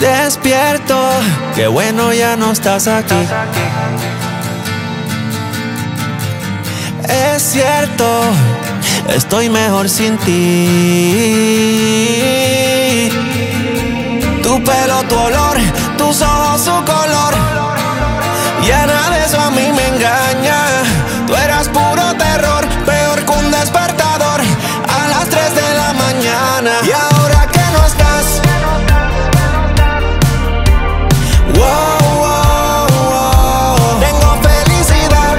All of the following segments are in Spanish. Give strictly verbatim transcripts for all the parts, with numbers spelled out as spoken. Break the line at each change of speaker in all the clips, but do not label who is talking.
Despierto, qué bueno ya no estás aquí. Es cierto, estoy mejor sin ti. Tu pelo, tu olor, tus ojos, su color. Ya nada de eso a mí me engaña. Tú eras puro terror, peor que un despertador a las tres de la mañana. Y ahora que no estás, wow, wow, wow, tengo felicidad.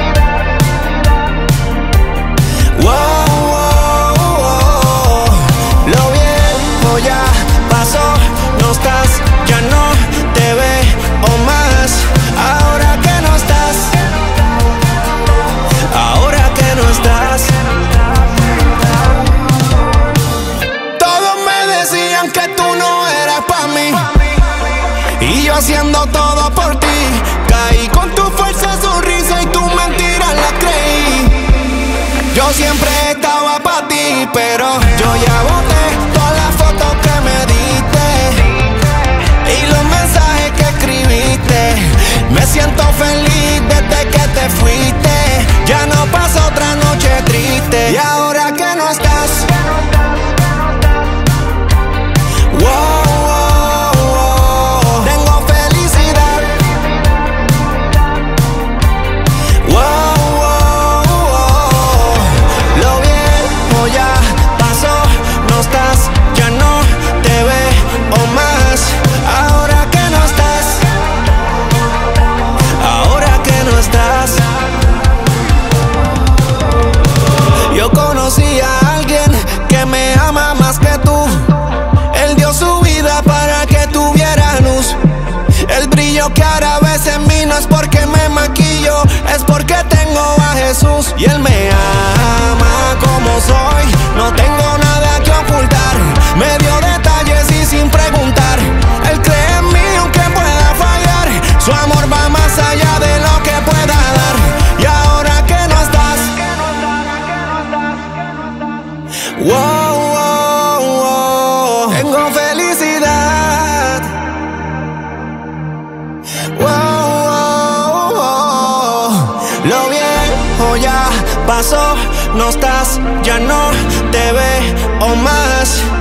Wow, wow, wow, lo viejo ya pasó, no estás, ya no te veo más. Ahora que no estás, ahora que no estás. Todos me decían que tú no eras pa' mí, y yo haciendo todo por ti. Caí con tu falsa sonrisa y tu mentira la creí. Yo siempre estaba pa' ti, pero yo ya boté todas las fotos que me diste y los mensajes que escribiste. Me siento feliz desde que te fuiste. Ya no paso otra noche triste. Y ahora que no estás, wow, wow, wow, tengo felicidad. Wow, wow, wow, lo viejo ya pasó, no estás, ya no te veo más. Ahora que no estás, ahora que no estás. Yo conocí a alguien que me ama más que tú. Él dio su vida para que tuviera luz. El brillo que ahora ves en mí no es porque me maquillo, es porque tengo a Jesús. Y Él me ama como soy, no tengo nada que ocultar. Me dio detalles y sin preguntar. Él cree en mí aunque pueda fallar. Su amor va más allá de lo que pueda dar. Y ahora que no estás, wow, wow, wow, tengo felicidad. Wow, wow, wow, lo viejo ya pasó, no estás, ya no te veo más.